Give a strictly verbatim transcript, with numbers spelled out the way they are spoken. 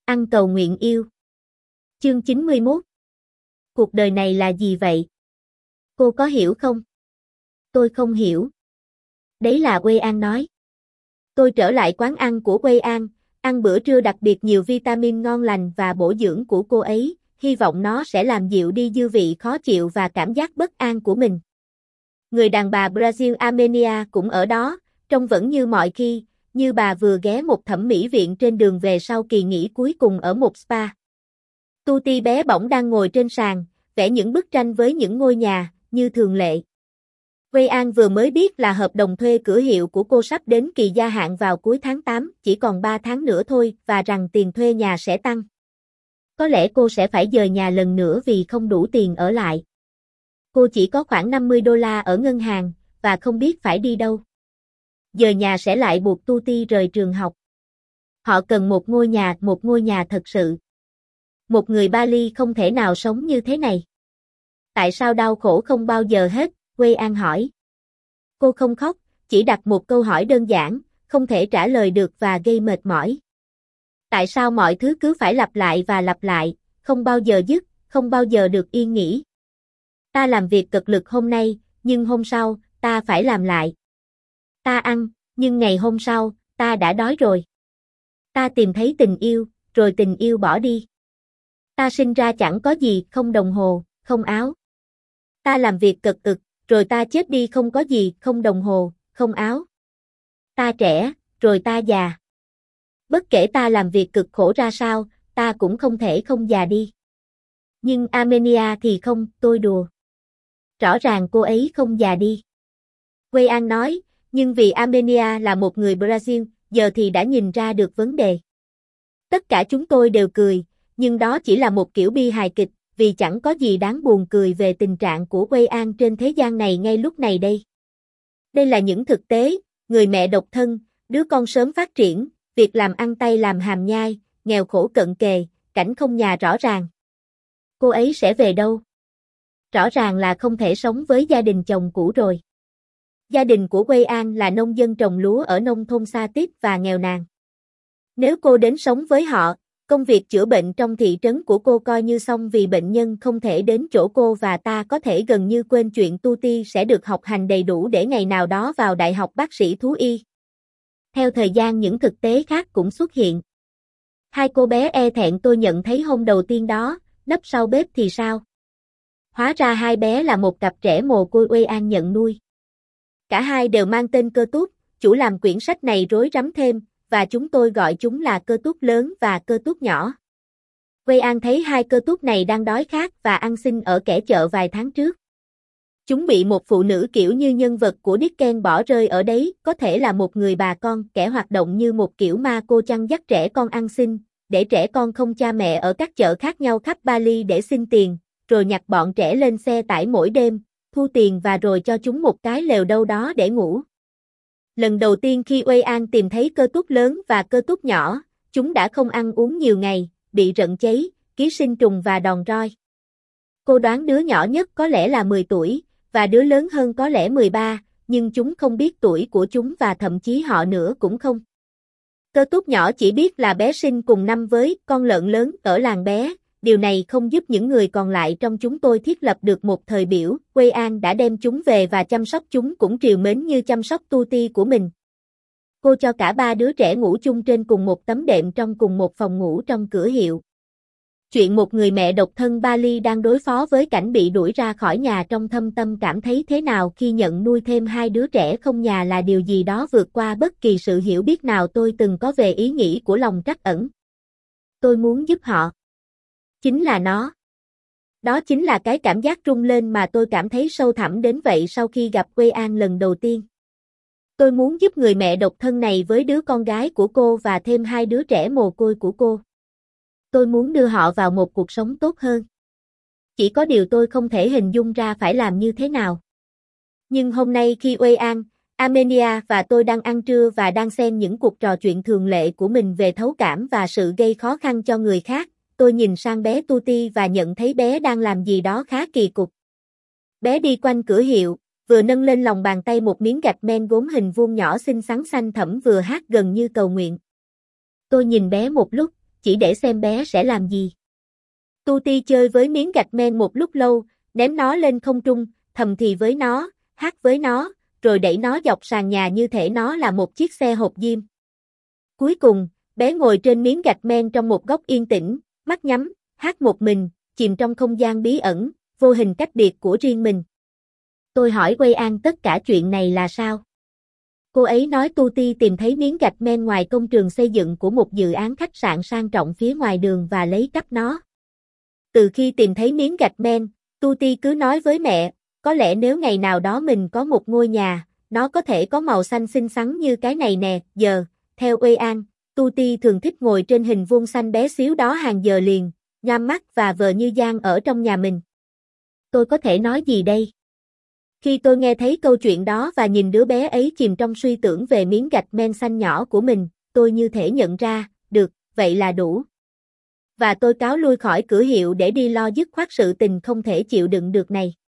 Ăn cầu nguyện yêu. Chương chín mươi mốt. Cuộc đời này là gì vậy? Cô có hiểu không? Tôi không hiểu. Đấy là Wei An nói. Tôi trở lại quán ăn của Wei An, ăn bữa trưa đặc biệt nhiều vitamin ngon lành và bổ dưỡng của cô ấy, hy vọng nó sẽ làm dịu đi dư vị khó chịu và cảm giác bất an của mình. Người đàn bà Brazil Armenia cũng ở đó, trông vẫn như mọi khi, như bà vừa ghé một thẩm mỹ viện trên đường về sau kỳ nghỉ cuối cùng ở một spa. Tuti bé bỏng đang ngồi trên sàn, vẽ những bức tranh với những ngôi nhà, như thường lệ. Wei An vừa mới biết là hợp đồng thuê cửa hiệu của cô sắp đến kỳ gia hạn vào cuối tháng tám, chỉ còn ba tháng nữa thôi, và rằng tiền thuê nhà sẽ tăng. Có lẽ cô sẽ phải dời nhà lần nữa vì không đủ tiền ở lại. Cô chỉ có khoảng năm mươi đô la ở ngân hàng, và không biết phải đi đâu. Dời nhà sẽ lại buộc Tuti rời trường học. Họ cần một ngôi nhà, một ngôi nhà thật sự. Một người Bali không thể nào sống như thế này. Tại sao đau khổ không bao giờ hết? Wei An hỏi. Cô không khóc, chỉ đặt một câu hỏi đơn giản, không thể trả lời được và gây mệt mỏi. Tại sao mọi thứ cứ phải lặp lại và lặp lại, không bao giờ dứt, không bao giờ được yên nghỉ? Ta làm việc cực lực hôm nay, nhưng hôm sau, ta phải làm lại. Ta ăn, nhưng ngày hôm sau, ta đã đói rồi. Ta tìm thấy tình yêu, rồi tình yêu bỏ đi. Ta sinh ra chẳng có gì, không đồng hồ, không áo. Ta làm việc cực ực, rồi ta chết đi không có gì, không đồng hồ, không áo. Ta trẻ, rồi ta già. Bất kể ta làm việc cực khổ ra sao, ta cũng không thể không già đi. Nhưng Armenia thì không, tôi đùa. Rõ ràng cô ấy không già đi. Wei An nói, nhưng vì Armenia là một người Brazil, giờ thì đã nhìn ra được vấn đề. Tất cả chúng tôi đều cười, nhưng đó chỉ là một kiểu bi hài kịch, vì chẳng có gì đáng buồn cười về tình trạng của Wei An trên thế gian này ngay lúc này đây. Đây là những thực tế, người mẹ độc thân, đứa con sớm phát triển, việc làm ăn tay làm hàm nhai, nghèo khổ cận kề, cảnh không nhà rõ ràng. Cô ấy sẽ về đâu? Rõ ràng là không thể sống với gia đình chồng cũ rồi. Gia đình của Wei An là nông dân trồng lúa ở nông thôn xa tít và nghèo nàn. Nếu cô đến sống với họ, công việc chữa bệnh trong thị trấn của cô coi như xong vì bệnh nhân không thể đến chỗ cô và ta có thể gần như quên chuyện Tuti sẽ được học hành đầy đủ để ngày nào đó vào đại học bác sĩ thú y. Theo thời gian những thực tế khác cũng xuất hiện. Hai cô bé e thẹn tôi nhận thấy hôm đầu tiên đó, nấp sau bếp thì sao? Hóa ra hai bé là một cặp trẻ mồ côi Wei An nhận nuôi. Cả hai đều mang tên Cơ Tút, chủ làm quyển sách này rối rắm thêm, và chúng tôi gọi chúng là Cơ Tút lớn và Cơ Tút nhỏ. Wei An thấy hai Cơ Tút này đang đói khát và ăn xin ở kẻ chợ vài tháng trước. Chúng bị một phụ nữ kiểu như nhân vật của Dickens bỏ rơi ở đấy, có thể là một người bà con, kẻ hoạt động như một kiểu ma cô chăn dắt trẻ con ăn xin, để trẻ con không cha mẹ ở các chợ khác nhau khắp Bali để xin tiền, rồi nhặt bọn trẻ lên xe tải mỗi đêm, thu tiền và rồi cho chúng một cái lều đâu đó để ngủ. Lần đầu tiên khi Wei An tìm thấy Cơ Tút lớn và Cơ Tút nhỏ, chúng đã không ăn uống nhiều ngày, bị rận cháy, ký sinh trùng và đòn roi. Cô đoán đứa nhỏ nhất có lẽ là mười tuổi, và đứa lớn hơn có lẽ mười ba, nhưng chúng không biết tuổi của chúng và thậm chí họ nữa cũng không. Cơ Tút nhỏ chỉ biết là bé sinh cùng năm với con lợn lớn ở làng bé. Điều này không giúp những người còn lại trong chúng tôi thiết lập được một thời biểu. Wei An đã đem chúng về và chăm sóc chúng cũng trìu mến như chăm sóc Tuti của mình. Cô cho cả ba đứa trẻ ngủ chung trên cùng một tấm đệm trong cùng một phòng ngủ trong cửa hiệu. Chuyện một người mẹ độc thân Bali đang đối phó với cảnh bị đuổi ra khỏi nhà trong thâm tâm cảm thấy thế nào khi nhận nuôi thêm hai đứa trẻ không nhà là điều gì đó vượt qua bất kỳ sự hiểu biết nào tôi từng có về ý nghĩ của lòng trắc ẩn. Tôi muốn giúp họ. Chính là nó. Đó chính là cái cảm giác rung lên mà tôi cảm thấy sâu thẳm đến vậy sau khi gặp Wei An lần đầu tiên. Tôi muốn giúp người mẹ độc thân này với đứa con gái của cô và thêm hai đứa trẻ mồ côi của cô. Tôi muốn đưa họ vào một cuộc sống tốt hơn. Chỉ có điều tôi không thể hình dung ra phải làm như thế nào. Nhưng hôm nay khi Wei An, Armenia và tôi đang ăn trưa và đang xem những cuộc trò chuyện thường lệ của mình về thấu cảm và sự gây khó khăn cho người khác, tôi nhìn sang bé Tuti và nhận thấy bé đang làm gì đó khá kỳ cục. Bé đi quanh cửa hiệu, vừa nâng lên lòng bàn tay một miếng gạch men gốm hình vuông nhỏ xinh xắn xanh thẫm vừa hát gần như cầu nguyện. Tôi nhìn bé một lúc, chỉ để xem bé sẽ làm gì. Tu Ti chơi với miếng gạch men một lúc lâu, ném nó lên không trung, thầm thì với nó, hát với nó, rồi đẩy nó dọc sàn nhà như thể nó là một chiếc xe hộp diêm. Cuối cùng, bé ngồi trên miếng gạch men trong một góc yên tĩnh, mắt nhắm, hát một mình, chìm trong không gian bí ẩn, vô hình cách biệt của riêng mình. Tôi hỏi Quay An tất cả chuyện này là sao? Cô ấy nói Tu Ti tìm thấy miếng gạch men ngoài công trường xây dựng của một dự án khách sạn sang trọng phía ngoài đường và lấy cắp nó. Từ khi tìm thấy miếng gạch men, Tu Ti cứ nói với mẹ, có lẽ nếu ngày nào đó mình có một ngôi nhà, nó có thể có màu xanh xinh xắn như cái này nè. Giờ, theo Quay An, Tu Ti thường thích ngồi trên hình vuông xanh bé xíu đó hàng giờ liền, nhắm mắt và vờ như Giang ở trong nhà mình. Tôi có thể nói gì đây? Khi tôi nghe thấy câu chuyện đó và nhìn đứa bé ấy chìm trong suy tưởng về miếng gạch men xanh nhỏ của mình, tôi như thể nhận ra, được, vậy là đủ. Và tôi cáo lui khỏi cửa hiệu để đi lo dứt khoát sự tình không thể chịu đựng được này.